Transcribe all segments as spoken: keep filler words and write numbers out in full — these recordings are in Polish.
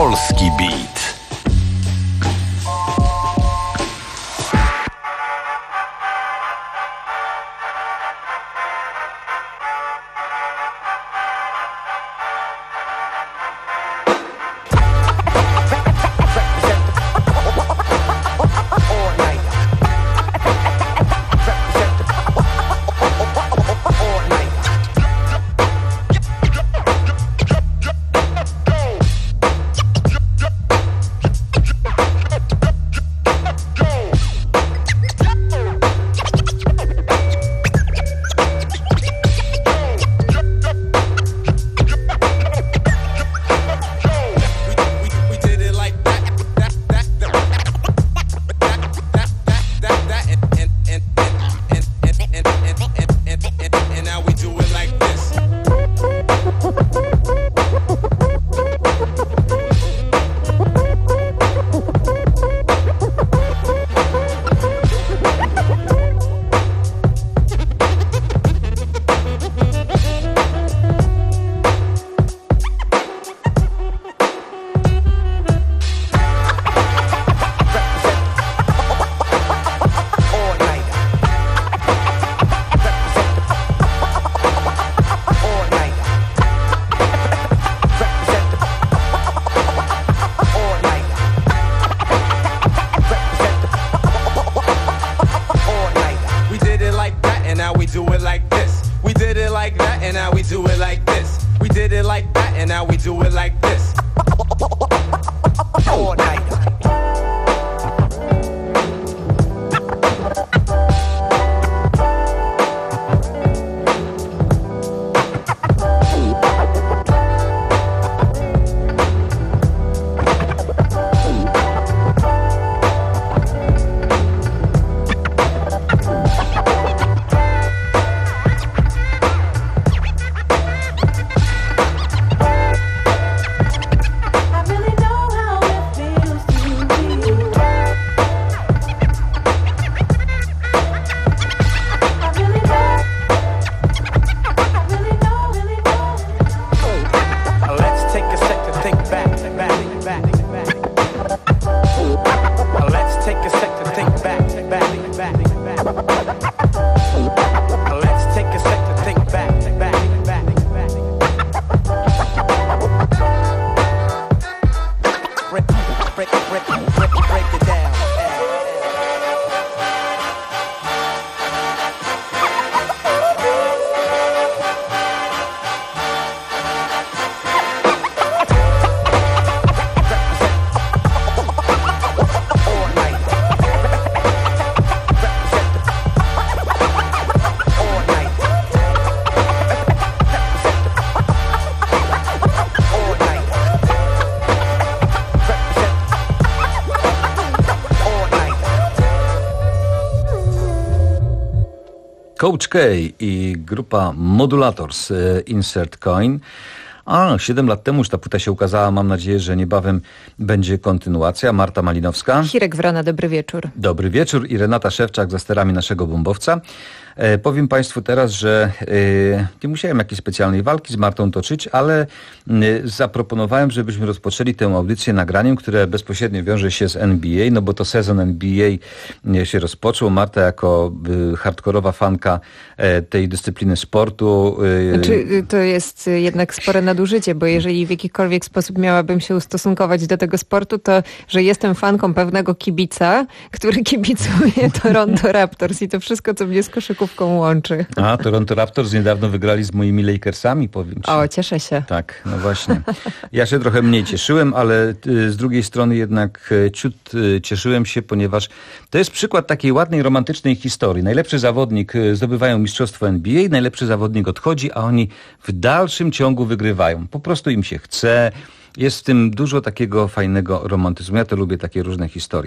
Polski Beat. Coach K i grupa Modulators, Insert Coin. A, siedem lat temu już ta płyta się ukazała. Mam nadzieję, że niebawem będzie kontynuacja. Marta Malinowska. Hirek Wrona, dobry wieczór. Dobry wieczór i Renata Szewczak za sterami naszego bombowca. E, powiem Państwu teraz, że e, nie musiałem jakiejś specjalnej walki z Martą toczyć, ale e, zaproponowałem, żebyśmy rozpoczęli tę audycję nagraniem, które bezpośrednio wiąże się z N B A, no bo to sezon N B A się rozpoczął. Marta jako e, hardkorowa fanka e, tej dyscypliny sportu. E, znaczy, to jest jednak spore nadużycie, bo jeżeli w jakikolwiek sposób miałabym się ustosunkować do tego sportu, to że jestem fanką pewnego kibica, który kibicuje Toronto Raptors i to wszystko, co mnie z koszykówką łączy. A, Toronto Raptors niedawno wygrali z moimi Lakersami, powiem ci. O, cieszę się. Tak, no właśnie. Ja się trochę mniej cieszyłem, ale z drugiej strony jednak ciut cieszyłem się, ponieważ to jest przykład takiej ładnej, romantycznej historii. Najlepszy zawodnik zdobywają mistrzostwo N B A, najlepszy zawodnik odchodzi, a oni w dalszym ciągu wygrywają. Po prostu im się chce. Jest w tym dużo takiego fajnego romantyzmu. Ja to lubię, takie różne historie.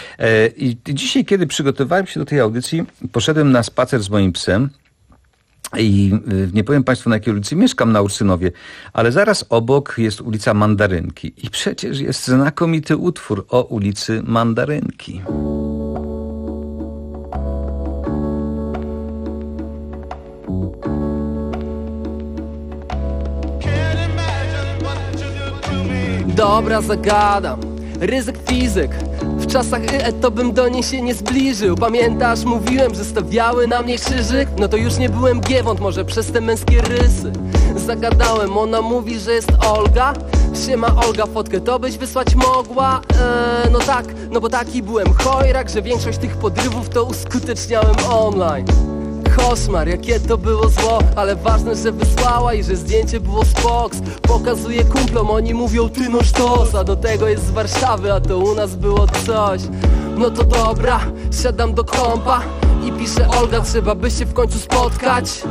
I dzisiaj, kiedy przygotowałem się do tej audycji, poszedłem na spacer z moim psem i nie powiem Państwu, na jakiej ulicy mieszkam, na Ursynowie, ale zaraz obok jest ulica Mandarynki. I przecież jest znakomity utwór o ulicy Mandarynki. dobra, zagadam. Ryzyk fizyk. W czasach Y E to bym do niej się nie zbliżył. Pamiętasz, mówiłem, że stawiały na mnie krzyżyk? No to już nie byłem giewont, może przez te męskie rysy. Zagadałem, ona mówi, że jest Olga. Siema Olga, fotkę to byś wysłać mogła? Eee, no tak, no bo taki byłem chojrak, że większość tych podrywów to uskuteczniałem online. Koszmar, jakie to było zło, ale ważne, że wysłała i że zdjęcie było z Fox. Pokazuję kumplom, oni mówią ty no sztos, a do tego jest z Warszawy, a to u nas było coś. No to dobra, siadam do kompa i piszę Olga, trzeba by się w końcu spotkać.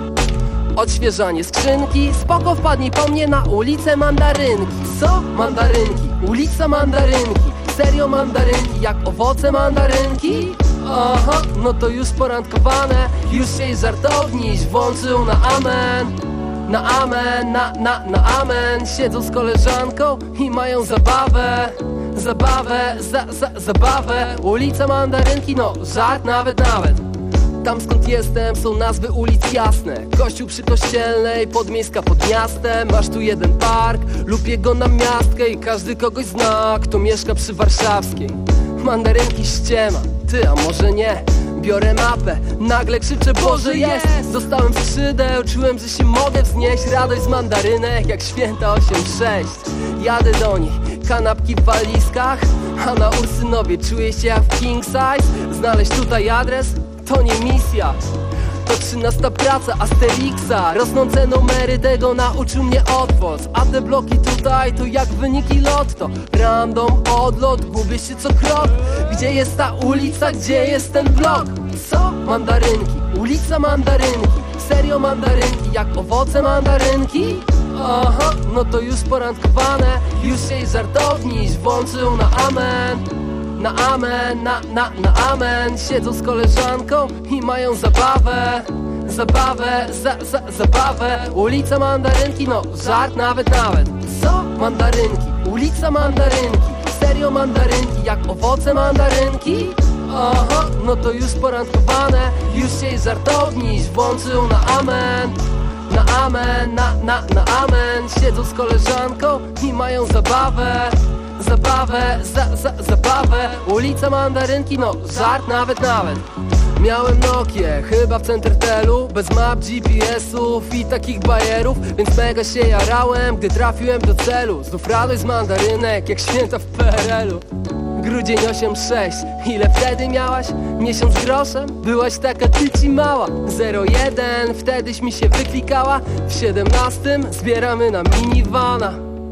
Odświeżanie skrzynki, spoko, wpadnij po mnie na ulicę Mandarynki. Co? Mandarynki, ulica Mandarynki. Serio mandarynki, jak owoce mandarynki? Aha, no to już porandkowane, już się żartowniś włączył na amen. Na amen, na, na, na amen. Siedzą z koleżanką i mają zabawę. Zabawę, za, za, zabawę. Ulica Mandarynki, no żart nawet, nawet. Tam skąd jestem są nazwy ulic jasne. Kościół przy Kościelnej, Podmiejska pod miastem. Masz tu jeden park lub jego namiastkę i każdy kogoś zna, kto mieszka przy Warszawskiej. Mandarynki ściema, ty a może nie. Biorę mapę, nagle krzyczę Boże jest. Dostałem skrzydeł, czułem, że się mogę wznieść. Radość z mandarynek jak święta osiem sześć. Jadę do niej, kanapki w walizkach, a na Ursynowie czuję się jak w king size. Znaleźć tutaj adres to nie misja. To trzynasta praca Asterixa. Rosnące numery, tego nauczył mnie Otwoc. A te bloki tutaj to jak wyniki lotto. Random, odlot, gubię się co krok. Gdzie jest ta ulica, gdzie jest ten blok? Co? Mandarynki, ulica Mandarynki. Serio mandarynki, jak owoce mandarynki? Aha, no to już porandkowane, już się żartowniś włączył na amen. Na amen, na, na, na amen. Siedzą z koleżanką i mają zabawę. Zabawę, za, za, zabawę. Ulica Mandarynki, no żart nawet, nawet. Co? Mandarynki, ulica Mandarynki. Serio mandarynki, jak owoce mandarynki? Aha, no to już porandkowane, już się żartowniś włączył na amen. Na amen, na, na, na amen. Siedzą z koleżanką i mają zabawę. Zabawę, za, za, zabawę. Ulica Mandarynki, no żart nawet, nawet. Miałem Nokię, chyba w Centertelu, bez map, G P S-ów i takich bajerów, więc mega się jarałem, gdy trafiłem do celu. Znów radość z mandarynek, jak święta w P R L-u. Grudzień osiem sześć, ile wtedy miałaś? Miesiąc groszem? Byłaś taka tyci mała. Zero jeden, wtedyś mi się wyklikała. W siedemnastym zbieramy na minivana.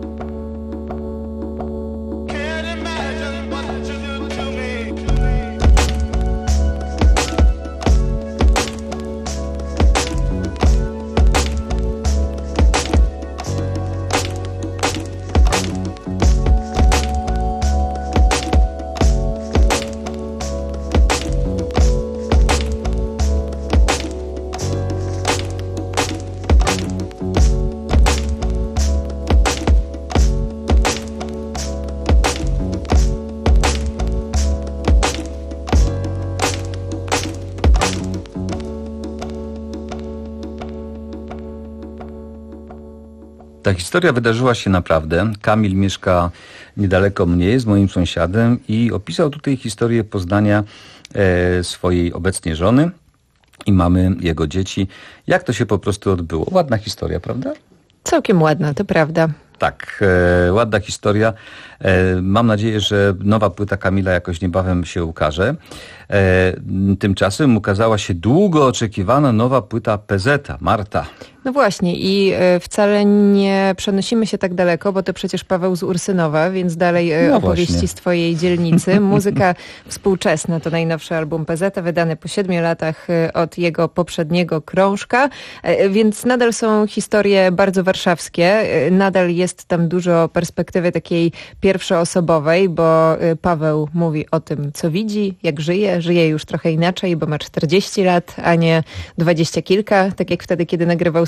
Ta historia wydarzyła się naprawdę. Kamil mieszka niedaleko mnie, jest moim sąsiadem i opisał tutaj historię poznania e, swojej obecnie żony i mamy jego dzieci. Jak to się po prostu odbyło? Ładna historia, prawda? Całkiem ładna, to prawda. Tak, e, ładna historia. E, mam nadzieję, że nowa płyta Kamila jakoś niebawem się ukaże. E, tymczasem ukazała się długo oczekiwana nowa płyta P Z-a, Marta. No właśnie i wcale nie przenosimy się tak daleko, bo to przecież Paweł z Ursynowa, więc dalej no opowieści właśnie z twojej dzielnicy. Muzyka współczesna to najnowszy album P Z-a, wydany po siedmiu latach od jego poprzedniego krążka, więc nadal są historie bardzo warszawskie. Nadal jest tam dużo perspektywy takiej pierwszoosobowej, bo Paweł mówi o tym, co widzi, jak żyje. Żyje już trochę inaczej, bo ma czterdzieści lat, a nie dwadzieścia kilka, tak jak wtedy, kiedy nagrywał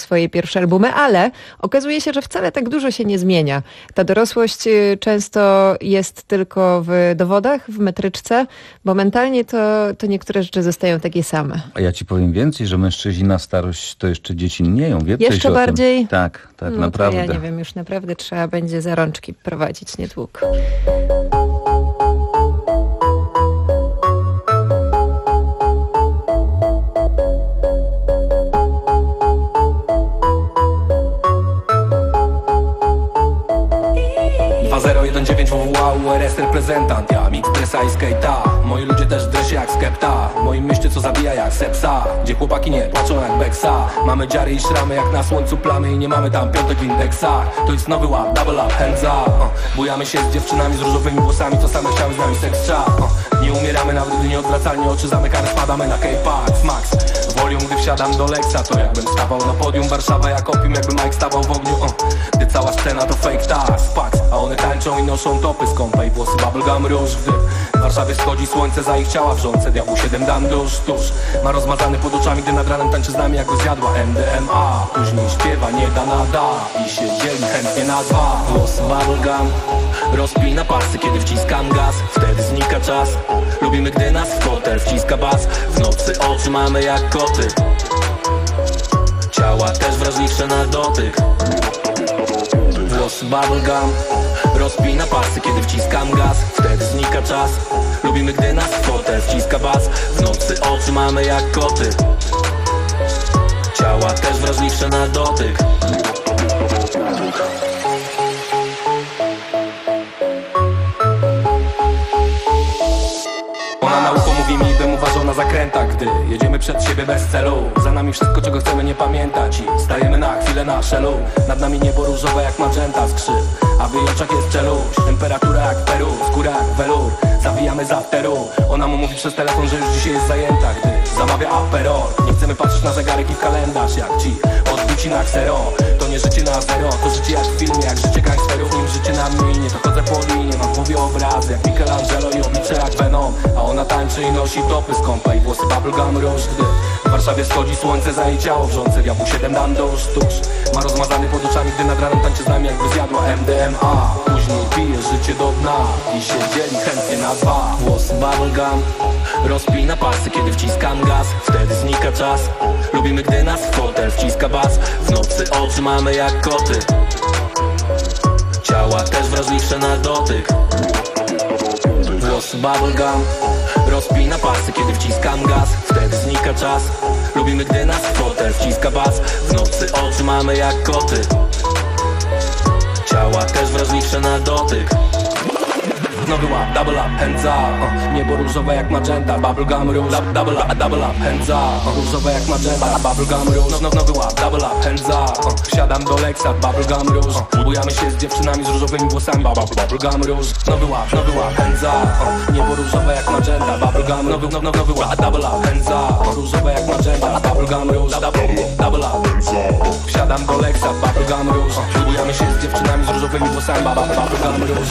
swoje pierwsze albumy, ale okazuje się, że wcale tak dużo się nie zmienia. Ta dorosłość często jest tylko w dowodach, w metryczce, bo mentalnie to, to niektóre rzeczy zostają takie same. A ja ci powiem więcej, że mężczyźni na starość to jeszcze dziecinnieją. Wie Jeszcze coś bardziej? O tym? Tak, tak, no naprawdę. To ja nie wiem, już naprawdę trzeba będzie za rączki prowadzić niedługo. zero jeden dziewięć W W A U R S reprezentant. Ja mix dresa i skate'a. Moi ludzie też w dresie jak skepta. W moim mieście co zabija jak sepsa. Gdzie chłopaki nie płaczą jak beksa. Mamy dziary i szramy jak na słońcu plamy. I nie mamy tam piątek w indeksach. To jest nowy ład, double up, hands up. uh. Bujamy się z dziewczynami z różowymi włosami, co same chciały z nami seks trap. uh. Nie umieramy nawet gdy nieodwracalnie oczy zamykane, spadamy na K-Pax Max. Volume gdy wsiadam do Lexa, to jakbym stawał na podium. Warszawa jak opium, jakby Mike stawał w ogniu. uh. Gdy cała scena to fake tax, Pax. A one tańczą i noszą topy z kąpa i włosy bubblegum róż. Gdy w Warszawie wschodzi słońce za ich ciała, wrzące diabłu siedem dam dusz, tuż. Ma rozmazany pod oczami, gdy nad ranem tańczy z nami, jakby zjadła M D M A. Później śpiewa, nie da nada i się dzieli chętnie na dwa. Włos bubblegum rozpina pasy, kiedy wciskam gaz. Wtedy znika czas. Lubimy, gdy nas w fotel wciska bas. W nocy oczy mamy jak koty. Ciała też wrażliwsze na dotyk. Włos bubblegum rozpina pasy, kiedy wciskam gaz. Wtedy znika czas. Lubimy, gdy nas w fotel wciska bas. W nocy oczy mamy jak koty. Ciała też wrażliwsze na dotyk. Ona na ucho mówi mi, bym uważał na zakrętach, gdy jedziemy przed siebie bez celu. Za nami wszystko, czego chcemy nie pamiętać i stajemy na chwilę na szelu. Nad nami niebo różowe jak magenta skrzyw, a w jej oczach jest czeluś. Temperatura jak Peru, skóra jak welur. Zawijamy z afteru. Ona mu mówi przez telefon, że już dzisiaj jest zajęta, gdy zamawia aperol. Nie chcemy patrzeć na zegarek i w kalendarz, jak ci odbici na ksero. To nie życie na zero, to życie jak w filmie, jak życie gangsterów. Nim życie na minie, to chodzę po linie. Mam w głowie obrazy jak Michelangelo i oblicze jak Venom. A ona tańczy i nosi topy z kąpa i włosy bubblegum róż. Gdy w Warszawie wschodzi słońce za jej ciało, wrzące diabłu siedem dam dusz, tuż. Ma rozmazany pod oczami, gdy nad ranem tańczy z nami, jakby zjadła M D M A. Później pije życie do dna i się dzieli chętnie na dwa. Włos bubblegum rozpina pasy, kiedy wciskam gaz. Wtedy znika czas. Lubimy, gdy nas w fotel wciska bas. W nocy oczy mamy jak koty. Ciała też wrażliwsze na dotyk. Włos bubblegum rozpina pasy, kiedy wciskam gaz. Wtedy znika czas. Lubimy, gdy nas w fotel wciska bas. W nocy oczy mamy jak koty. Ciała też wrażliwsze na dotyk. Nowy ład, double up, hands up. uh. Niebo różowe jak magenta, bubblegum róż. Double up, double up, hands up. uh. Różowe jak magenta, bubblegum róż. No, no, nowy ład, double up, hands up. uh. Wsiadam do Lexa, bubblegum róż. uh. Bujamy się z dziewczynami z różowymi włosami, bubblegum róż. Nowy ład, nowy ład, hands up. uh. Niebo różowe jak magenta, bubblegum. Nowy, no, no, nowy ład, double up, hands up. uh. Różowe jak magenta, bubblegum róż. Double, double up, hands up. Wsiadam do Lexa, bubblegum róż. uh. Bujamy się z dziewczynami z różowymi włosami, bubblegum róż.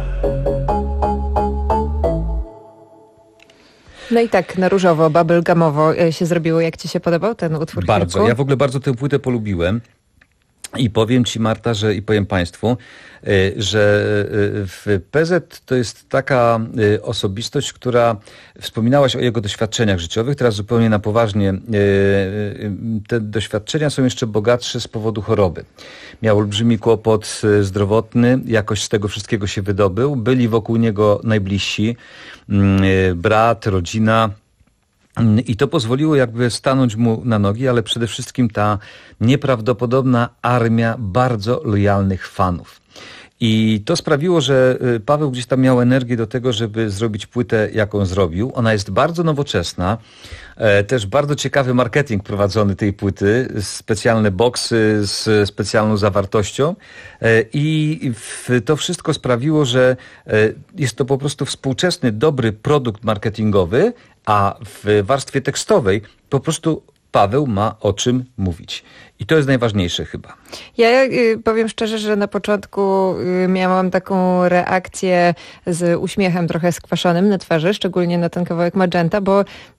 No i tak na różowo, bubblegumowo się zrobiło. Jak ci się podobał ten utwór? Bardzo. Kilku? Ja w ogóle bardzo tę płytę polubiłem. I powiem ci, Marta, że i powiem państwu, że w P Z to jest taka osobistość, która wspominałaś o jego doświadczeniach życiowych, teraz zupełnie na poważnie. Te doświadczenia są jeszcze bogatsze z powodu choroby. Miał olbrzymi kłopot zdrowotny, jakoś z tego wszystkiego się wydobył. Byli wokół niego najbliżsi, brat, rodzina. I to pozwoliło jakby stanąć mu na nogi, ale przede wszystkim ta nieprawdopodobna armia bardzo lojalnych fanów. I to sprawiło, że Paweł gdzieś tam miał energię do tego, żeby zrobić płytę, jaką zrobił. Ona jest bardzo nowoczesna. Też bardzo ciekawy marketing prowadzony tej płyty. Specjalne boksy z specjalną zawartością. I to wszystko sprawiło, że jest to po prostu współczesny, dobry produkt marketingowy, a w warstwie tekstowej po prostu Paweł ma o czym mówić. I to jest najważniejsze chyba. Ja y, powiem szczerze, że na początku y, miałam taką reakcję z uśmiechem trochę skwaszonym na twarzy, szczególnie na ten kawałek Magenta, bo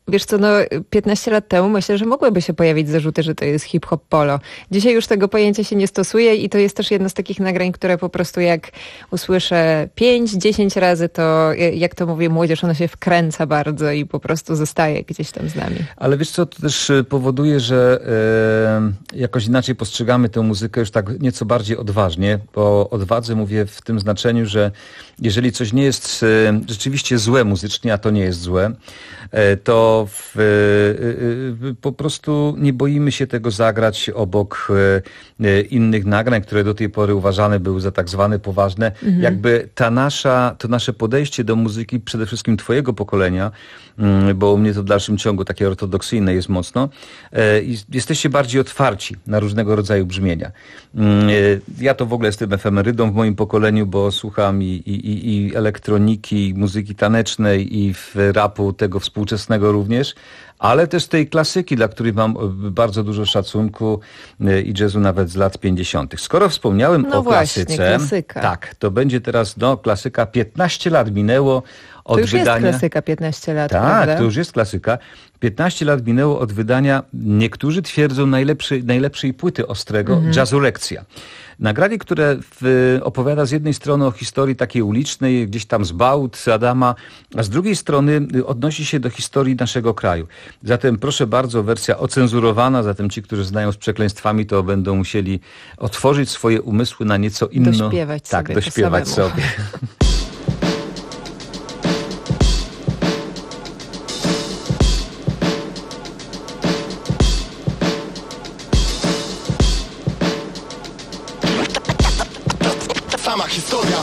wiesz co, no piętnaście lat temu myślę, że mogłyby się pojawić zarzuty, że to jest hip-hop polo. Dzisiaj już tego pojęcia się nie stosuje i to jest też jedno z takich nagrań, które po prostu jak usłyszę pięć, dziesięć razy, to jak to mówię młodzież, ona się wkręca bardzo i po prostu zostaje gdzieś tam z nami. Ale wiesz co, to też powoduje, że e, jakoś inaczej postrzegamy tę muzykę już tak nieco bardziej odważnie. Po odwadze mówię w tym znaczeniu, że jeżeli coś nie jest e, rzeczywiście złe muzycznie, a to nie jest złe, e, to w, e, e, po prostu nie boimy się tego zagrać obok e, innych nagrań, które do tej pory uważane były za tak zwane poważne. Mhm. Jakby ta nasza, to nasze podejście do muzyki, przede wszystkim twojego pokolenia, bo u mnie to w dalszym ciągu takie ortodoksyjne jest mocno, jesteście bardziej otwarci na różnego rodzaju brzmienia. Ja to w ogóle jestem efemerydą w moim pokoleniu, bo słucham i, i, i elektroniki, i muzyki tanecznej, i w rapu tego współczesnego również, ale też tej klasyki, dla której mam bardzo dużo szacunku i jazzu nawet z lat pięćdziesiątych. Skoro wspomniałem no o właśnie, klasyce, klasyka. tak, to będzie teraz no, klasyka. piętnaście lat minęło od to już wydania. jest klasyka, piętnaście lat, Tak, prawda? to już jest klasyka. piętnaście lat minęło od wydania, niektórzy twierdzą, najlepszej, najlepszej płyty Ostrego, mhm. Jazzu Lekcja. Nagranie, które w, opowiada z jednej strony o historii takiej ulicznej, gdzieś tam z Bałt, Adama, a z drugiej strony odnosi się do historii naszego kraju. Zatem proszę bardzo, wersja ocenzurowana, zatem ci, którzy znają z przekleństwami, to będą musieli otworzyć swoje umysły na nieco inną... Dośpiewać tak, sobie dośpiewać samemu. sobie. sama historia.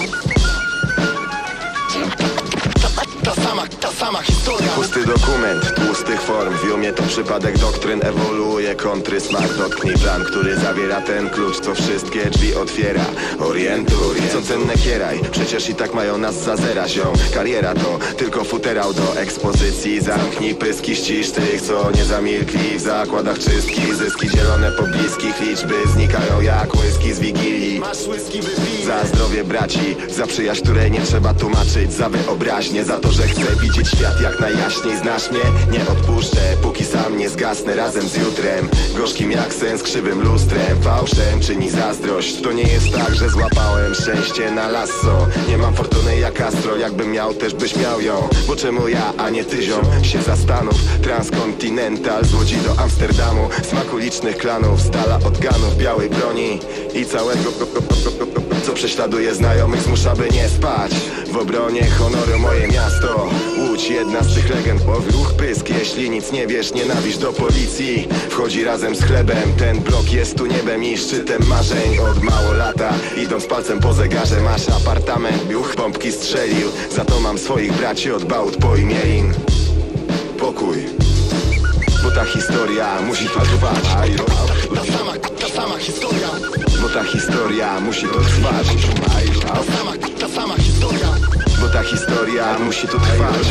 Ta, ta sama, ta sama historia. Pusty dokument, tłustych form. W umie to przypadek doktryn. Ewoluuje kontry, smak. Dotknij plan, który zawiera ten klucz, co wszystkie drzwi otwiera. Orientuj, co cenne kieraj. Przecież i tak mają nas za zera, ziom. Kariera to tylko futerał do ekspozycji. Zamknij pyski, ścisz tych, co nie zamilkli. W zakładach czystki, zyski zielone pobliskich. Liczby znikają jak łyski z wigilii. Masz łyski wypij. Za zdrowie braci, za przyjaźń, której nie trzeba tłumaczyć. Za wyobraźnię, za to, że chcę widzieć świat jak najjaśniej. Znasz mnie? Nie odpuszczę, póki sam nie zgasnę razem z jutrem. Gorzkim jak sen z krzywym lustrem. Fałszem czyni zazdrość. To nie jest tak, że złapałem szczęście na lasso. Nie mam fortuny jak Astro, jakbym miał, też byś miał ją. Bo czemu ja, a nie ty, ziom? Się zastanów. Transkontinental z Łodzi do Amsterdamu. Smaku licznych klanów, stala od ganów, białej broni i całego co prześladuje znajomych, zmusza by nie spać. W obronie honoru moje miasto. Łódź, jedna z tych legend. Ruch pysk, jeśli nic nie wiesz, nienawiść do policji wchodzi razem z chlebem. Ten blok jest tu niebem i szczytem marzeń. Od mało lata, idąc palcem po zegarze. Masz apartament, biuch pompki strzelił. Za to mam swoich braci od Bałt po imielin. Pokój, bo ta historia musi tu trwać. Ta sama, ta sama historia. Bo ta historia musi tu trwać. Ta sama, ta sama historia. Bo ta historia musi tu trwać.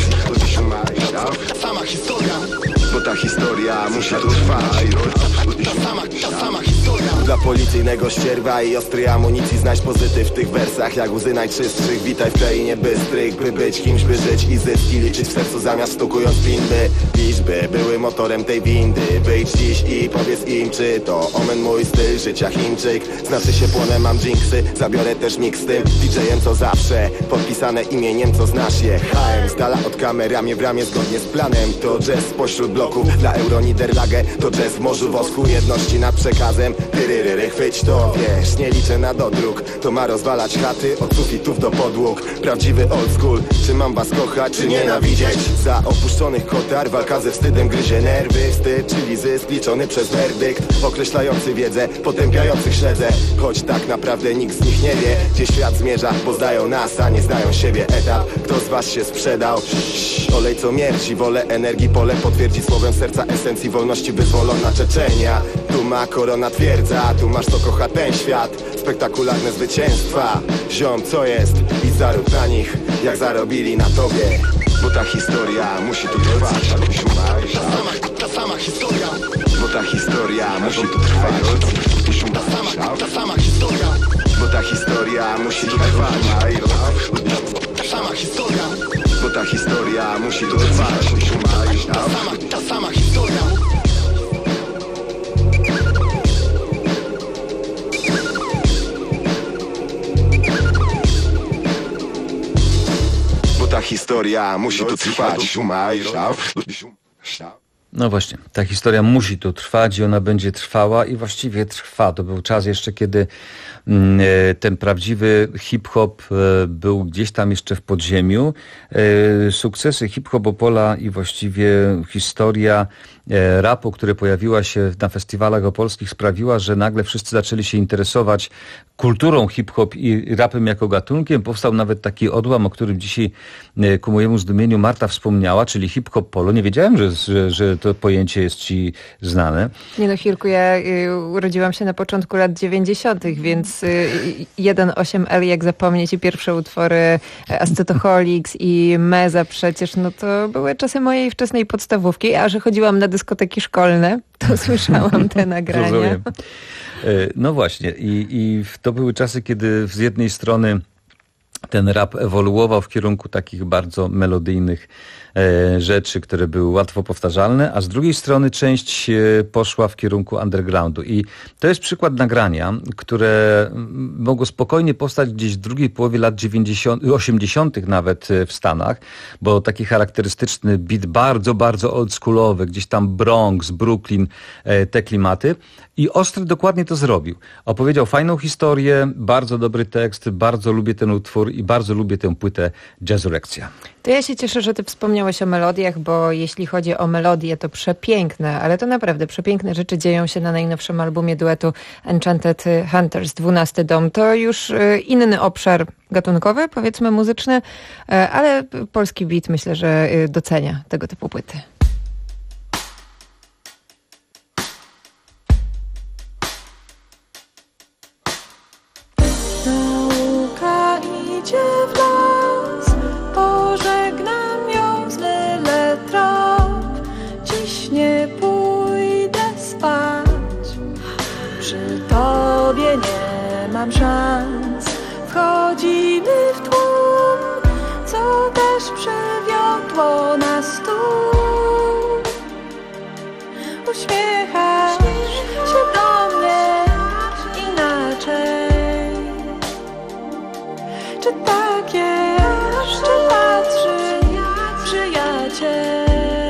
Ta sama historia. Bo ta historia musi tu trwać. Ta sama, ta sama historia. Dla policyjnego ścierwa i ostrej amunicji znajdź pozytyw w tych wersach. Jak łzy najczystszych, witaj w krainie bystrych. By być kimś, by żyć i zyski liczyć w sercu zamiast stukując pinby. Liczby były motorem tej windy. Wyjdź dziś i powiedz im, czy to omen mój styl życia Chińczyk. Znaczy się płonę, mam jinxy, zabiorę też mix z tym D J-em co zawsze, podpisane imieniem co znasz je. H M z dala od kamer, ramię w ramię zgodnie z planem. To jazz pośród bloków, dla Euro Niederlage. To jazz w morzu wosku, jedności nad przekazem. Tyryryry, chwyć to, wiesz, nie liczę na dodruk. To ma rozwalać chaty, od sufitów do podłóg. Prawdziwy old school, czy mam was kochać, czy nienawidzieć? Za opuszczonych kotar, walka ze wstydem gryzie nerwy. Wstyd, czyli zysk liczony przez werdykt, określający wiedzę, potępiających śledzę. Choć tak naprawdę nikt z nich nie wie, gdzie świat zmierza, bo znają nas, a nie znają siebie. Etap, kto z was się sprzedał? Sz, olej co mierci, wolę energii, pole potwierdzi słowem serca esencji wolności wyzwolona Czeczenia. Tu ma korona twierdza, tu masz to kocha ten świat. Spektakularne zwycięstwa, ziom co jest i zarób na nich, jak zarobili na tobie. Bo ta historia musi tu trwać. Ta sama, ta sama historia. Bo ta historia musi tu trwać. Ta sama, ta sama historia. Bo ta historia musi tu trwać. Ta sama historia. Bo ta historia musi tu trwać. Ta sama, ta sama historia. Bo ta historia musi tu trwać. No właśnie, ta historia musi tu trwać i ona będzie trwała i właściwie trwa. To był czas jeszcze, kiedy ten prawdziwy hip-hop był gdzieś tam jeszcze w podziemiu. Sukcesy hip-hopopola i właściwie historia rapu, która pojawiła się na festiwalach opolskich, sprawiła, że nagle wszyscy zaczęli się interesować kulturą hip-hop i rapem jako gatunkiem. Powstał nawet taki odłam, o którym dzisiaj ku mojemu zdumieniu Marta wspomniała, czyli hip-hop polo. Nie wiedziałem, że, że, że to pojęcie jest ci znane. Nie no, Hirku, ja y, urodziłam się na początku lat dziewięćdziesiątych, więc y, jeden osiem L, jak zapomnieć, i pierwsze utwory Ascetoholics i Meza przecież, no to były czasy mojej wczesnej podstawówki, a że chodziłam na dyskoteki szkolne, to słyszałam te nagrania. Rozumiem. No właśnie i, i to były czasy, kiedy z jednej strony ten rap ewoluował w kierunku takich bardzo melodyjnych e, rzeczy, które były łatwo powtarzalne, a z drugiej strony część e, poszła w kierunku undergroundu. I to jest przykład nagrania, które mogło spokojnie powstać gdzieś w drugiej połowie lat dziewięćdziesiątych, osiemdziesiątych nawet w Stanach, bo taki charakterystyczny beat, bardzo, bardzo oldschoolowy, gdzieś tam Bronx, Brooklyn, e, te klimaty. I Ostry dokładnie to zrobił. Opowiedział fajną historię, bardzo dobry tekst, bardzo lubię ten utwór i bardzo lubię tę płytę Jazzurekcja. To ja się cieszę, że ty wspomniałeś o melodiach, bo jeśli chodzi o melodie, to przepiękne, ale to naprawdę przepiękne rzeczy dzieją się na najnowszym albumie duetu Enchanted Hunters, dwunasty dom. To już inny obszar gatunkowy, powiedzmy muzyczny, ale polski beat myślę, że docenia tego typu płyty. Nauka idzie w las, pożegnam ją z myle trop. Dziś nie pójdę spać, przy tobie nie mam szans. Wchodzimy w tłum, co też przywiodło nas tu. Uśmiechasz się do mnie inaczej. Czy tak jest, czy patrzy przyjaciel?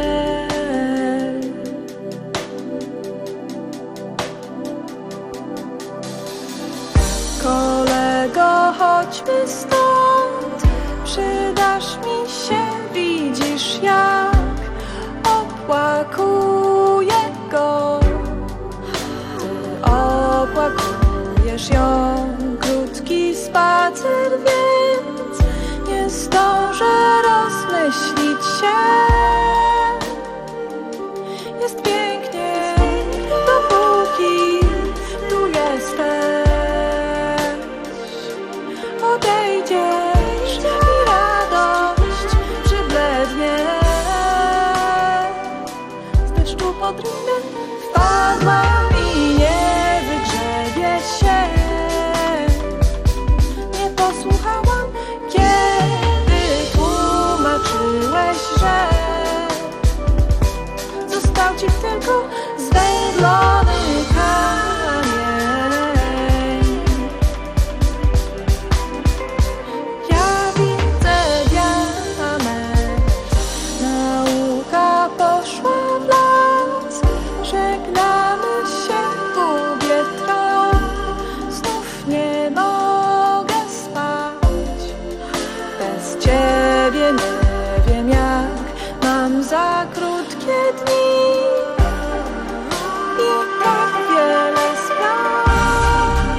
Kolego, chodźmy stąd, przydasz mi się, widzisz jak opłakuję go. Ty opłakujesz ją, krótki spacer, więc nie zdążę rozmyślić się. Jest pięknie, dopóki tu jesteś. Odejdziesz i radość przyblednie. Z deszczu pod rinę wpadłam i nie wygrzebie się. Nie posłuchałam, kiedy tłumaczyłeś, że został ci tylko zwęglony kamień. Ja widzę diament, nauka poszła w las. Żegnamy się, gubię trop, znów nie mogę spać. Bez ciebie nie wiem jak, mam za krótkie dni i tak wiele spraw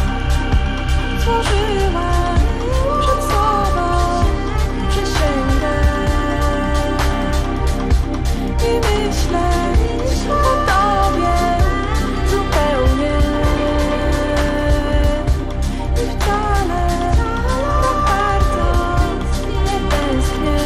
złożyłam przed sobą przysięgę i myślę o tobie zupełnie i wcale tak bardzo nie tęsknię.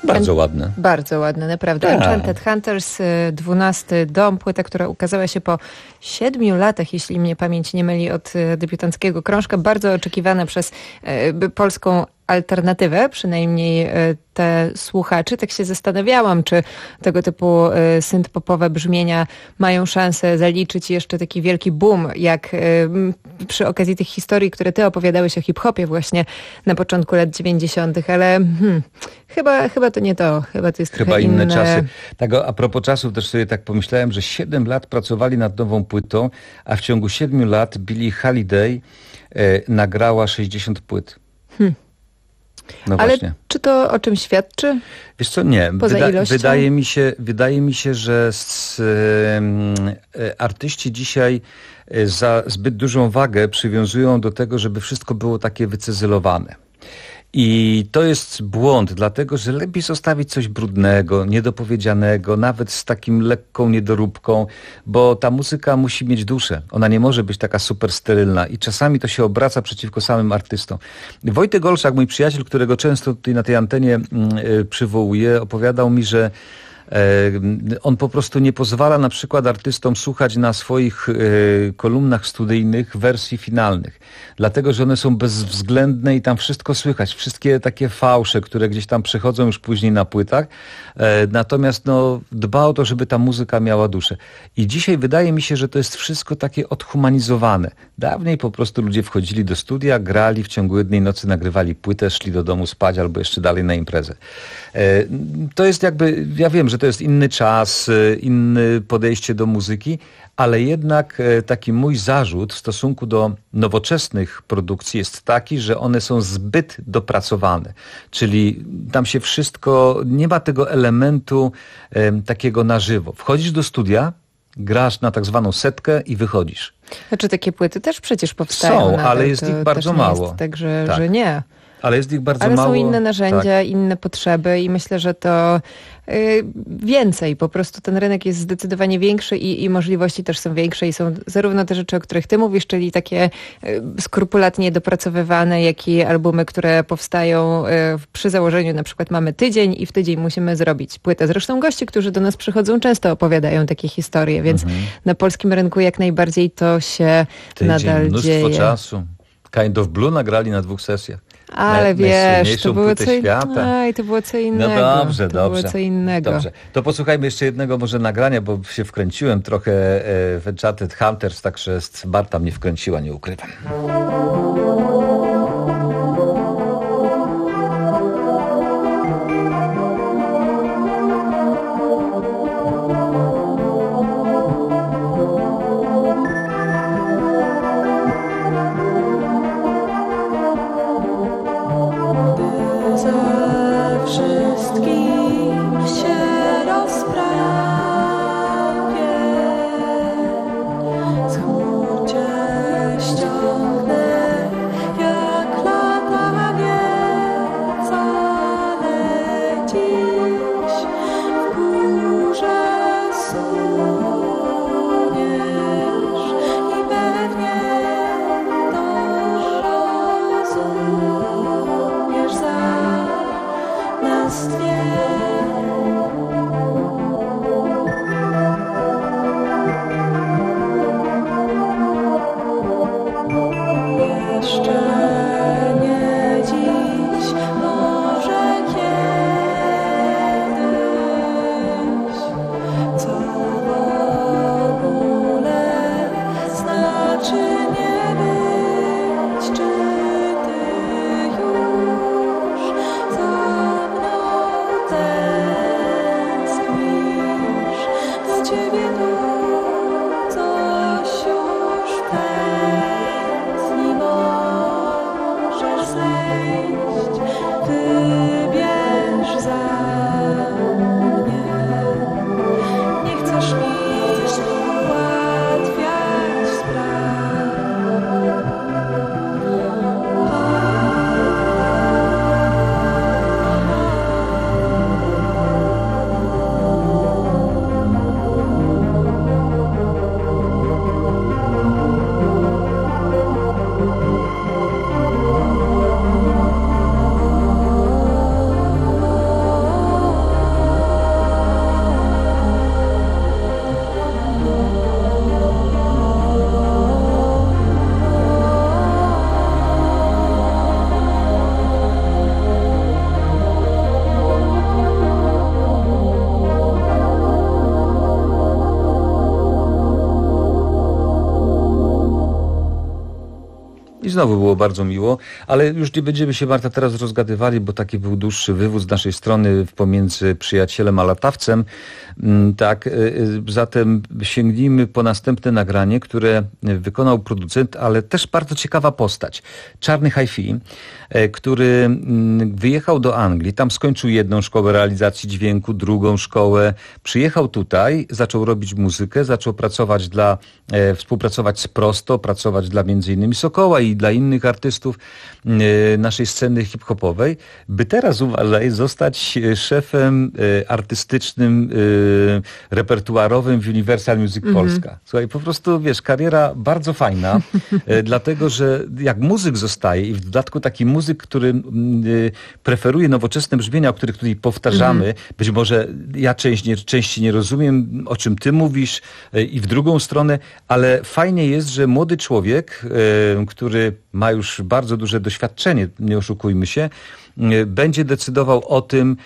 Bardzo ładne. Bardzo ładne, naprawdę. Tak. Enchanted Hunters, y, dwunasty dom, płyta, która ukazała się po siedmiu latach, jeśli mnie pamięć nie myli, od y, debiutanckiego krążka. Bardzo oczekiwana przez y, polską alternatywę, przynajmniej y, te słuchaczy. Tak się zastanawiałam, czy tego typu y, synth-popowe brzmienia mają szansę zaliczyć jeszcze taki wielki boom, jak y, przy okazji tych historii, które ty opowiadałeś o hip-hopie właśnie na początku lat dziewięćdziesiątych, ale hmm, chyba, chyba to nie to. Chyba to jest Chyba trochę inne inne czasy. Tak, a propos czasów też sobie tak pomyślałem, że siedem lat pracowali nad nową płytą, a w ciągu siedmiu lat Billie Holiday e, nagrała sześćdziesiąt płyt. Hmm. No Ale właśnie. czy to o czym świadczy? Wiesz co, nie. Poza Wyda- ilością? wydaje, mi się, wydaje mi się, że z, e, artyści dzisiaj e, za zbyt dużą wagę przywiązują do tego, żeby wszystko było takie wycyzelowane. I to jest błąd, dlatego że lepiej zostawić coś brudnego, niedopowiedzianego, nawet z takim lekką niedoróbką, bo ta muzyka musi mieć duszę. Ona nie może być taka super sterylna i czasami to się obraca przeciwko samym artystom. Wojtek Olszak, mój przyjaciel, którego często tutaj na tej antenie yy, przywołuję, opowiadał mi, że on po prostu nie pozwala na przykład artystom słuchać na swoich y, kolumnach studyjnych wersji finalnych, dlatego że one są bezwzględne i tam wszystko słychać, wszystkie takie fałsze, które gdzieś tam przechodzą już później na płytach, e, natomiast no, dba o to, żeby ta muzyka miała duszę. I dzisiaj wydaje mi się, że to jest wszystko takie odhumanizowane. Dawniej po prostu ludzie wchodzili do studia, grali w ciągu jednej nocy, nagrywali płytę, szli do domu spać albo jeszcze dalej na imprezę. E, to jest jakby, ja wiem, że to jest inny czas, inne podejście do muzyki, ale jednak taki mój zarzut w stosunku do nowoczesnych produkcji jest taki, że one są zbyt dopracowane. Czyli tam się wszystko, nie ma tego elementu e, takiego na żywo. Wchodzisz do studia, grasz na tak zwaną setkę i wychodzisz. Znaczy takie płyty też przecież powstają. Są, nadal. ale jest To ich bardzo też nie mało. Jest tak, że, Tak. że nie. Ale jest ich bardzo Ale mało. są inne narzędzia, Tak. inne potrzeby i myślę, że to y, więcej. Po prostu ten rynek jest zdecydowanie większy i, i możliwości też są większe i są zarówno te rzeczy, o których ty mówisz, czyli takie y, skrupulatnie dopracowywane, jak i albumy, które powstają y, przy założeniu, na przykład mamy tydzień i w tydzień musimy zrobić płytę. Zresztą goście, którzy do nas przychodzą, często opowiadają takie historie, więc Mhm. na polskim rynku jak najbardziej to się Tydzień, nadal mnóstwo dzieje. czasu. Kind of Blue nagrali na dwóch sesjach. Ale Naj- wiesz, najsłynniejszą to było, płytę co, świata. aj, to było co innego. No dobrze, to dobrze. było co innego. Dobrze. To posłuchajmy jeszcze jednego może nagrania, bo się wkręciłem trochę e, w Enchanted Hunters, także Barta mnie wkręciła, nie ukrywam. Ze wszystkim się rozprawię, z chmur cię ściągnę znowu było bardzo miło, ale już nie będziemy się, Marta, teraz rozgadywali, bo taki był dłuższy wywód z naszej strony pomiędzy przyjacielem a latawcem. Tak, zatem sięgnijmy po następne nagranie, które wykonał producent, ale też bardzo ciekawa postać. Czarny Hi-Fi, który wyjechał do Anglii, tam skończył jedną szkołę realizacji dźwięku, drugą szkołę, przyjechał tutaj, zaczął robić muzykę, zaczął pracować dla, e, współpracować z Prosto, pracować dla między innymi Sokoła i dla innych artystów e, naszej sceny hip-hopowej, by teraz, uważaj, zostać szefem e, artystycznym, e, repertuarowym w Universal Music mm-hmm. Polska. Słuchaj, po prostu, wiesz, kariera bardzo fajna, e, dlatego, że jak muzyk zostaje i w dodatku taki muzyk, który e, preferuje nowoczesne brzmienia, o których tutaj powtarzamy, mm-hmm. być może ja część, części nie rozumiem, o czym ty mówisz e, i w drugą stronę, ale fajnie jest, że młody człowiek, e, który ma już bardzo duże doświadczenie, nie oszukujmy się, będzie decydował o tym,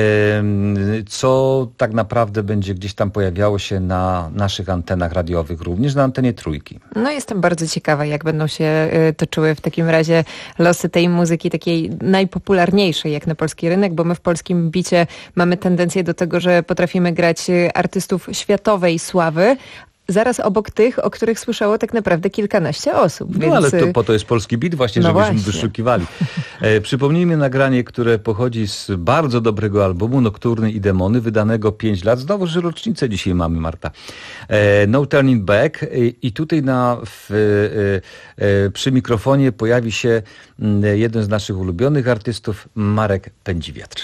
co tak naprawdę będzie gdzieś tam pojawiało się na naszych antenach radiowych, również na antenie Trójki. No jestem bardzo ciekawa, jak będą się toczyły w takim razie losy tej muzyki takiej najpopularniejszej jak na polski rynek, bo my w polskim bicie mamy tendencję do tego, że potrafimy grać artystów światowej sławy, zaraz obok tych, o których słyszało tak naprawdę kilkanaście osób. No więc... ale to, po to jest polski beat właśnie, no żebyśmy właśnie. wyszukiwali. E, przypomnijmy nagranie, które pochodzi z bardzo dobrego albumu Nokturny i Demony, wydanego pięć lat. Znowu, że rocznicę dzisiaj mamy, Marta. E, No Turning Back. E, I tutaj na, w, e, e, przy mikrofonie pojawi się m, jeden z naszych ulubionych artystów, Marek Pędziwiatr.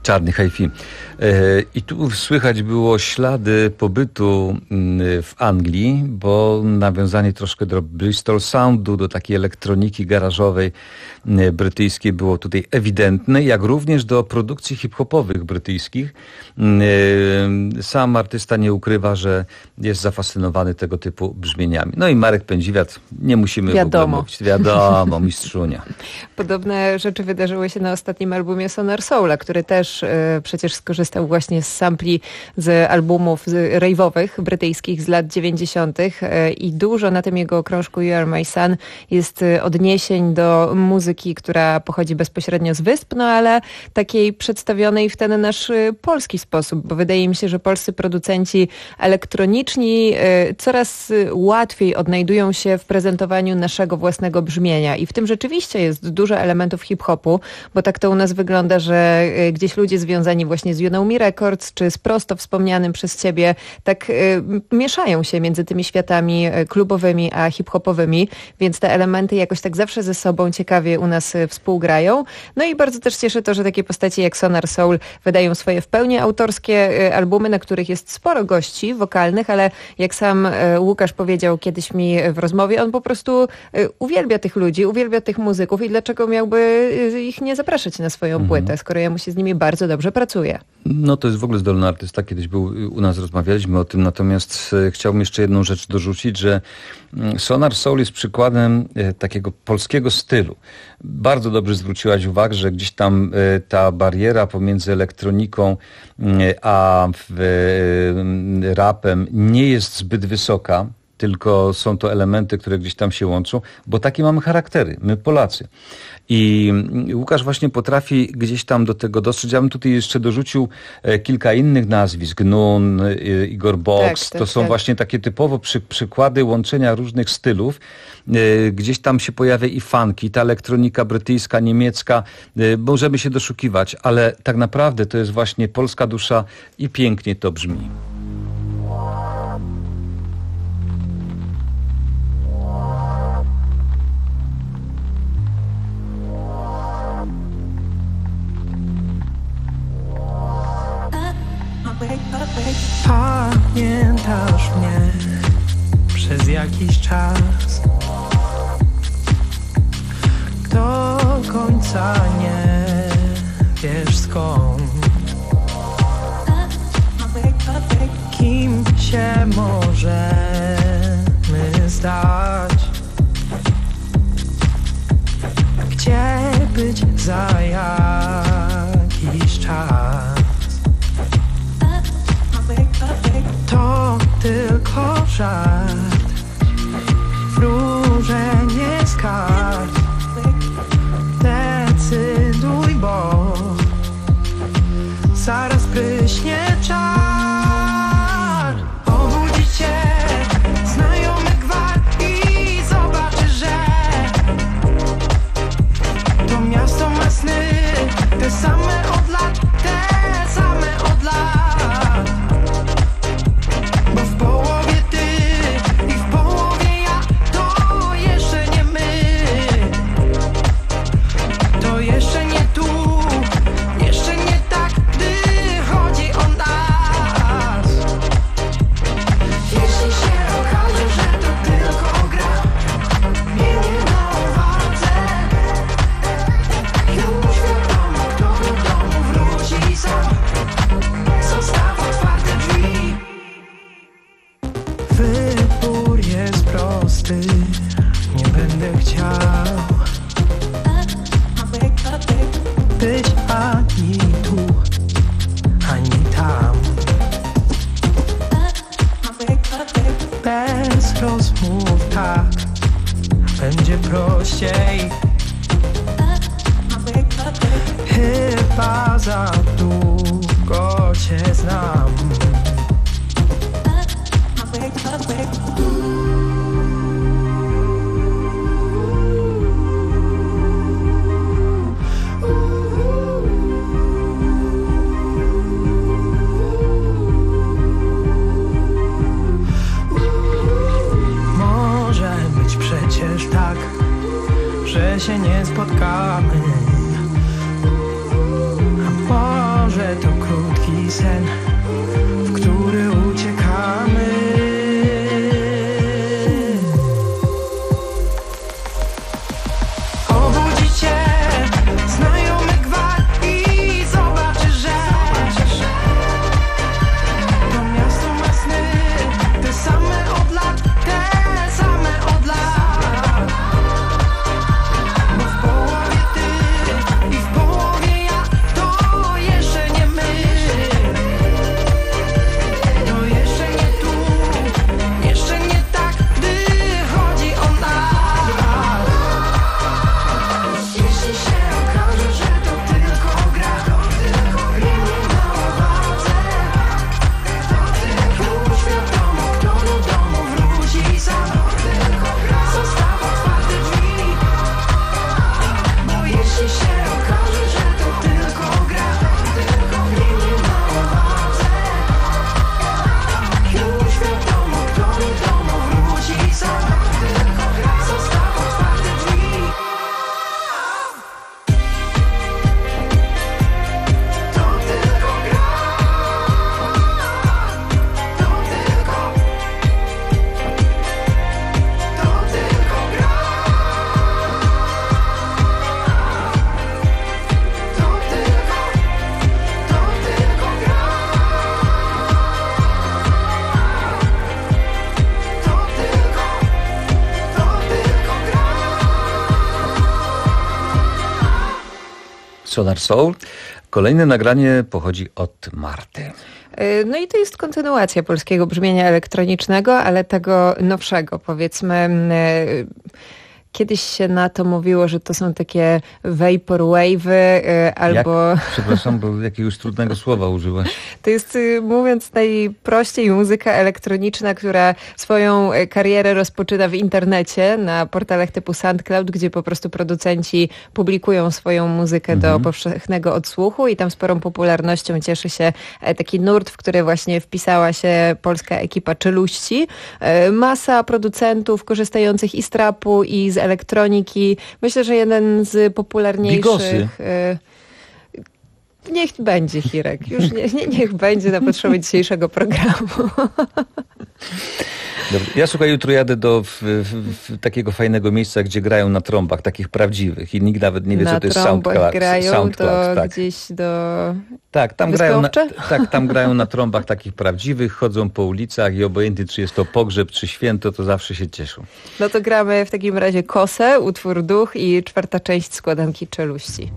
Czarny hi-fi. I tu słychać było ślady pobytu w Anglii, bo nawiązanie troszkę do Bristol Soundu, do takiej elektroniki garażowej brytyjskiej było tutaj ewidentne, jak również do produkcji hip-hopowych brytyjskich. Sam artysta nie ukrywa, że jest zafascynowany tego typu brzmieniami. No i Marek Pędziwiat, nie musimy Wiadomo. w ogóle mówić. Wiadomo, mistrzunia. Podobne rzeczy wydarzyły się na ostatnim albumie Sonar Soula, który też e, przecież skorzystał właśnie z sampli z albumów rave'owych brytyjskich z lat dziewięćdziesiątych e, i dużo na tym jego krążku You Are My Sun jest e, odniesień do muzyki, która pochodzi bezpośrednio z wysp, no ale takiej przedstawionej w ten nasz e, polski sposób, bo wydaje mi się, że polscy producenci elektroniczni e, coraz łatwiej odnajdują się w prezentowaniu naszego własnego brzmienia i w tym rzeczywiście jest dużo elementów hip-hopu, bo tak to u nas wygląda, że gdzieś ludzie związani właśnie z You Know Me Records, czy z prosto wspomnianym przez ciebie, tak y, mieszają się między tymi światami klubowymi a hip-hopowymi, więc te elementy jakoś tak zawsze ze sobą ciekawie u nas współgrają. No i bardzo też cieszy to, że takie postaci jak Sonar Soul wydają swoje w pełni autorskie albumy, na których jest sporo gości wokalnych, ale jak sam Łukasz powiedział kiedyś mi w rozmowie, on po prostu uwielbia tych ludzi, uwielbia tych muzyków i dlaczego miałby ich nie zapraszać na swoją mhm. płytę, skoro jemu się z nimi bardzo dobrze pracuje. No to jest w ogóle zdolny artysta, kiedyś był u nas, rozmawialiśmy o tym, natomiast chciałbym jeszcze jedną rzecz dorzucić, że Sonar Soul jest przykładem takiego polskiego stylu. Bardzo dobrze zwróciłaś uwagę, że gdzieś tam ta bariera pomiędzy elektroniką a rapem nie jest zbyt wysoka, tylko są to elementy, które gdzieś tam się łączą, bo takie mamy charaktery, my Polacy. I Łukasz właśnie potrafi gdzieś tam do tego dostrzec. Ja bym tutaj jeszcze dorzucił kilka innych nazwisk. Gnun, Igor Box. Tak, tak, to są tak. właśnie takie typowo przy, przykłady łączenia różnych stylów. Gdzieś tam się pojawia i funky, ta elektronika brytyjska, niemiecka. Możemy się doszukiwać, ale tak naprawdę to jest właśnie polska dusza i pięknie to brzmi. Pamiętasz mnie przez jakiś czas, do końca nie wiesz skąd, kim się możemy stać, gdzie być za jakiś czas. To tylko żart, wróżenie z kart. Decyduj, bo zaraz pryśnie czar. Obudzi cię znajomy gwar i zobaczysz, że to miasto ma sny, te same od lat, te same od lat. Chyba za długo cię znam. Może być przecież tak, że się nie spotkamy. Może taki sen, w który uciekamy. Obudzi cię znajomy gwar i zobaczysz, że to miasto ma sny, te same od lat, te same od lat. Bo w połowie ty i w połowie ja, to jeszcze nie my. To jeszcze nie tu, jeszcze nie tak, gdy chodzi o nas. Jeśli się okaże, że to tylko gra, gry nie ma wadze, już wiadomo, kto do domu wróci sam. Zostaw otwarte drzwi, bo jeśli się okaże, że to tylko gra, gry nie ma wadze, już wiadomo, kto do domu wróci sam. Zostaw otwarte drzwi. To tylko gra, to tylko, to tylko gra, to tylko, to tylko gra, to tylko, to tylko gra. Sonar Soul. Kolejne nagranie pochodzi od Marty. No i to jest kontynuacja polskiego brzmienia elektronicznego, ale tego nowszego, powiedzmy. Kiedyś się na to mówiło, że to są takie vaporwave'y albo... Jak? Przepraszam, bo jakiegoś trudnego słowa użyłaś. To jest, mówiąc najprościej, muzyka elektroniczna, która swoją karierę rozpoczyna w internecie, na portalach typu SoundCloud, gdzie po prostu producenci publikują swoją muzykę Mhm. do powszechnego odsłuchu i tam sporą popularnością cieszy się taki nurt, w który właśnie wpisała się polska ekipa Czeluści. Masa producentów korzystających i z trapu, i z elektroniki. Myślę, że jeden z popularniejszych... Bigosy. Niech będzie, Hirek. Już nie, nie, niech będzie na potrzeby dzisiejszego programu. Dobrze. Ja słuchaj, jutro jadę do w, w, w takiego fajnego miejsca, gdzie grają na trąbach, takich prawdziwych i nikt nawet nie wie, na co to jest trąbach SoundCloud. grają, SoundCloud, to tak. gdzieś do... Tak, tam grają, na, Wyspowcze? tak, tam grają na trąbach takich prawdziwych, chodzą po ulicach i obojętnie, czy jest to pogrzeb, czy święto, to zawsze się cieszą. No to gramy w takim razie Kosę, utwór Duch i czwarta część składanki Czeluści.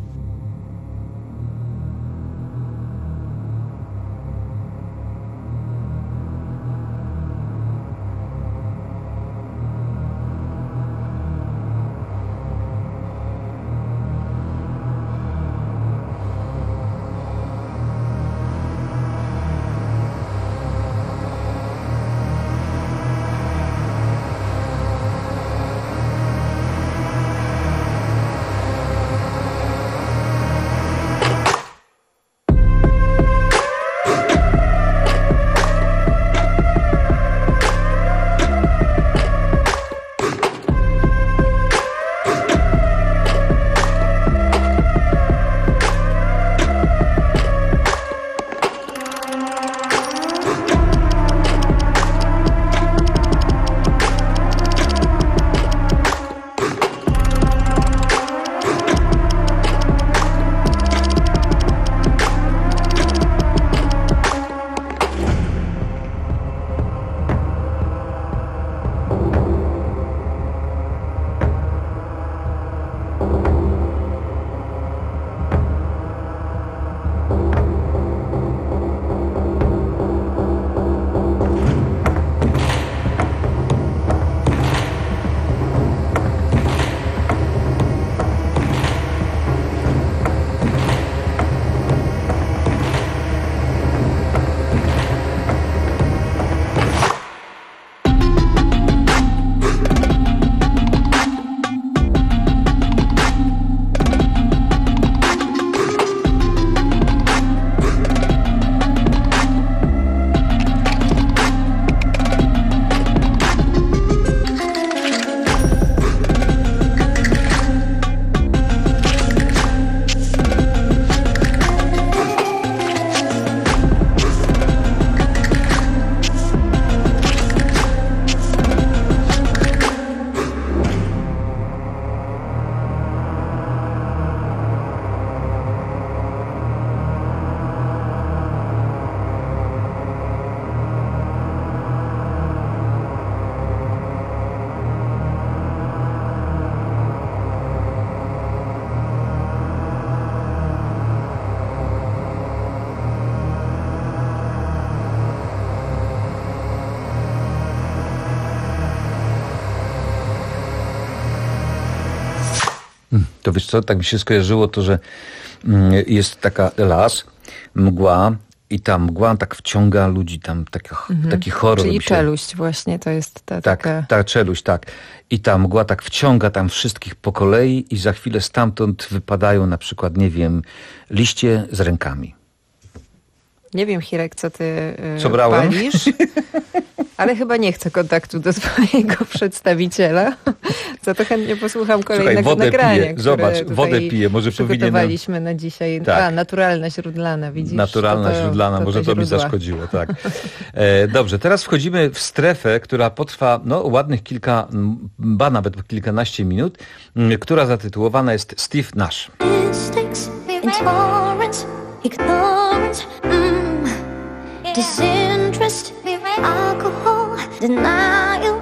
To wiesz co, tak mi się skojarzyło to, że jest taka las, mgła i ta mgła tak wciąga ludzi, tam taki, mhm. taki horror. Czyli mi się... czeluść właśnie, to jest ta Tak, taka... ta czeluść, tak. I ta mgła tak wciąga tam wszystkich po kolei i za chwilę stamtąd wypadają na przykład, nie wiem, liście z rękami. Nie wiem, Hirek, co ty yy, co brałem? palisz, ale chyba nie chcę kontaktu do swojego przedstawiciela. Za to chętnie posłucham kolejnego Słuchaj, wodę nagrania, piję. Zobacz, wodę piję. Może przygotowaliśmy powinienem... na dzisiaj. Tak. A, naturalna źródlana, widzisz? Naturalna to to, źródlana, to może to, to mi źródła. zaszkodziło, tak. E, dobrze, teraz wchodzimy w strefę, która potrwa no, ładnych kilka, ba nawet kilkanaście minut, m, która zatytułowana jest Steve Nash. Mistakes, intolerance, ignorance, mm. disinterest, alcohol, denial,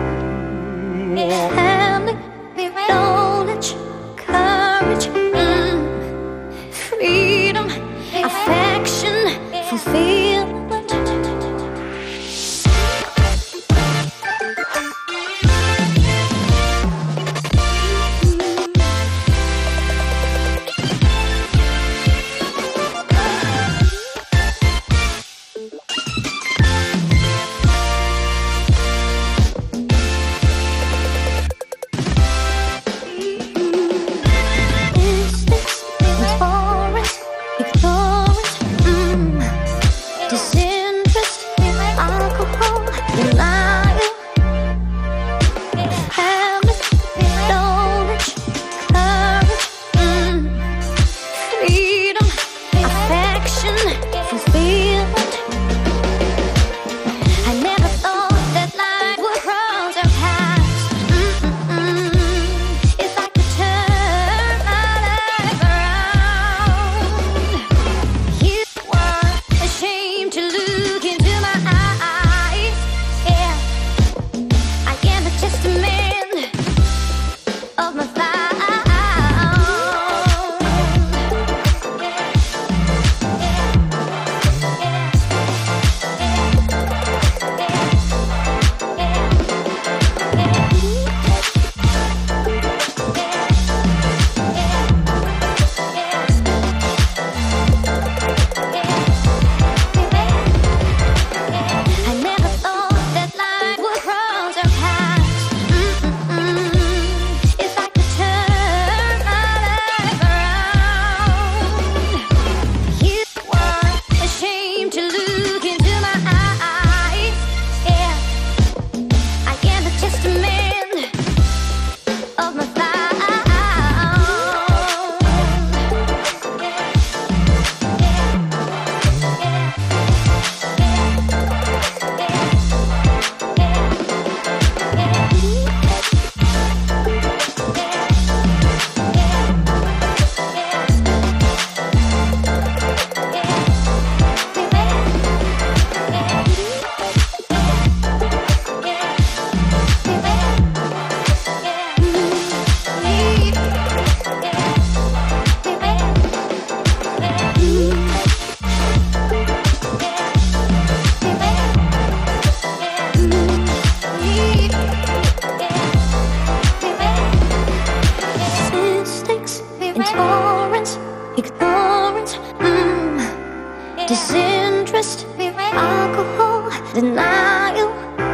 family, knowledge, courage, mm. freedom, affection, fulfillment. Disinterest, alcohol, denial,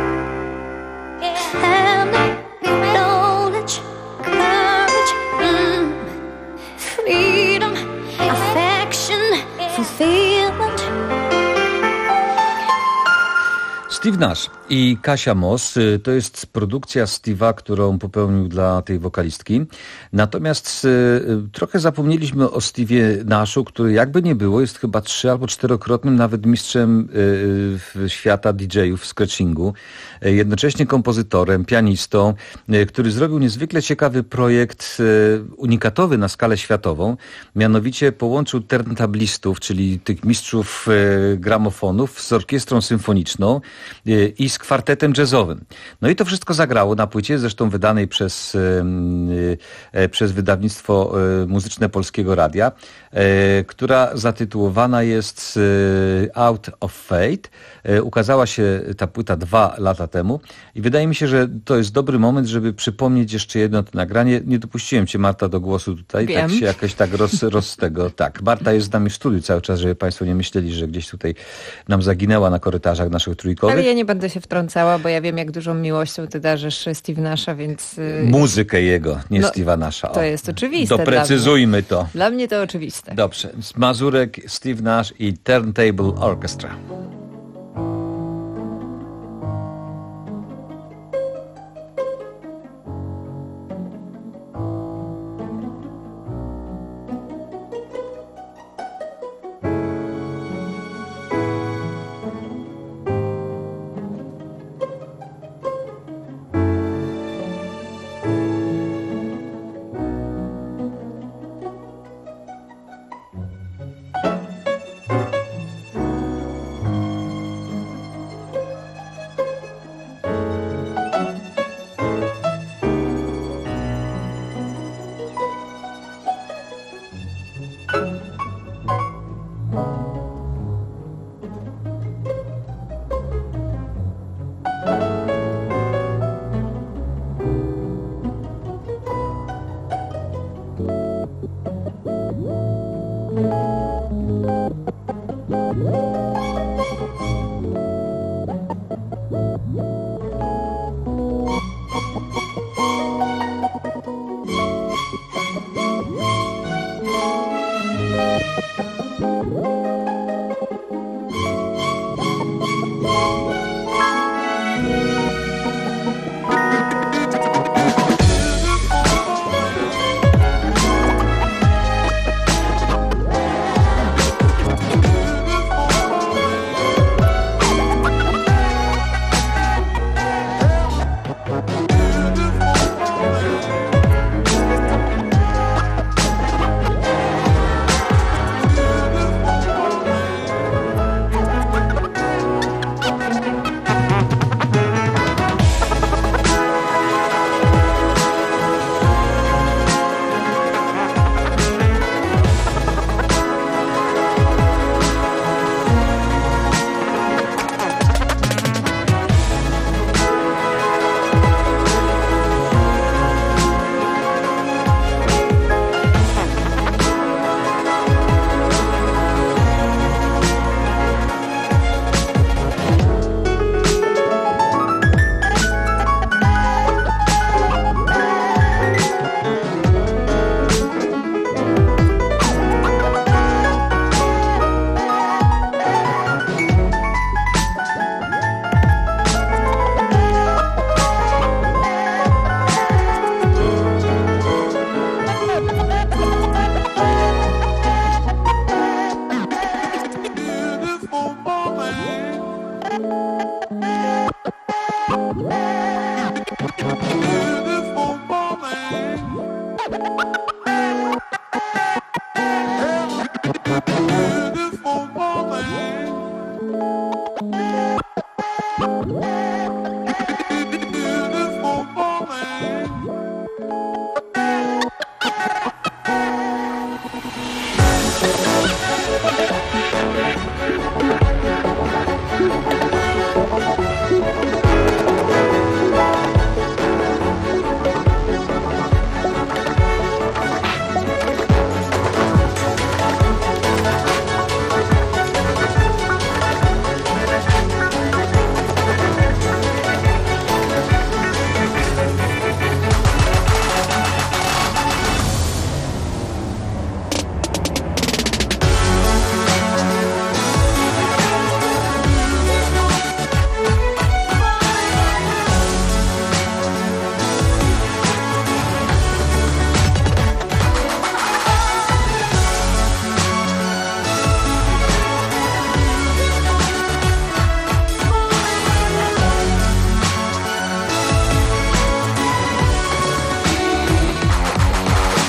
family, knowledge, courage, mm. freedom, affection, fulfillment. Steve Nash i Kasia Moss to jest produkcja Steve'a, którą popełnił dla tej wokalistki. Natomiast y, trochę zapomnieliśmy o Steve'ie Nashu, który jakby nie było jest chyba trzy albo czterokrotnym nawet mistrzem y, świata D J-ów w scratchingu. Y, jednocześnie kompozytorem, pianistą, y, który zrobił niezwykle ciekawy projekt y, unikatowy na skalę światową. Mianowicie połączył turntablistów, czyli tych mistrzów y, gramofonów z orkiestrą symfoniczną y, i z z kwartetem jazzowym. No i to wszystko zagrało na płycie, zresztą wydanej przez, e, przez wydawnictwo e, muzyczne Polskiego Radia, e, która zatytułowana jest e, Out of Fate. E, ukazała się ta płyta dwa lata temu i wydaje mi się, że to jest dobry moment, żeby przypomnieć jeszcze jedno to nagranie. Nie dopuściłem cię, Marta, do głosu tutaj. Wiem. Tak się jakoś tak roz, roz tego. Tak, Marta jest z nami w studiu cały czas, żeby państwo nie myśleli, że gdzieś tutaj nam zaginęła na korytarzach naszych trójkowych. Ale ja nie będę się wtrącała, bo ja wiem, jak dużą miłością ty darzysz Steve Nasha, więc... y, Muzykę jego, nie No, Steve'a Nasha. O. to jest oczywiste Doprecyzujmy to. Dla mnie to oczywiste. Dobrze. Mazurek, Steve Nash i Turntable Orchestra. Beautiful morning.